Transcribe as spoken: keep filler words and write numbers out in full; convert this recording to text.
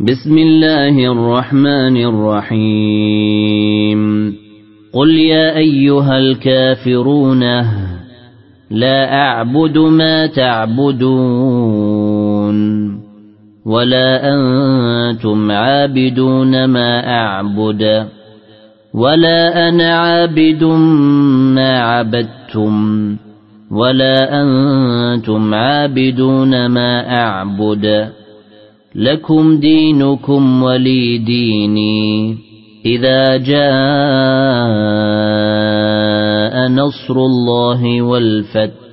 بسم الله الرحمن الرحيم قل يا أيها الكافرون لا أعبد ما تعبدون ولا أنتم عابدون ما أعبد ولا أنا عابد ما عبدتم ولا أنتم عابدون ما أعبد لكم دينكم ولي ديني. إذا جاء نصر الله والفتح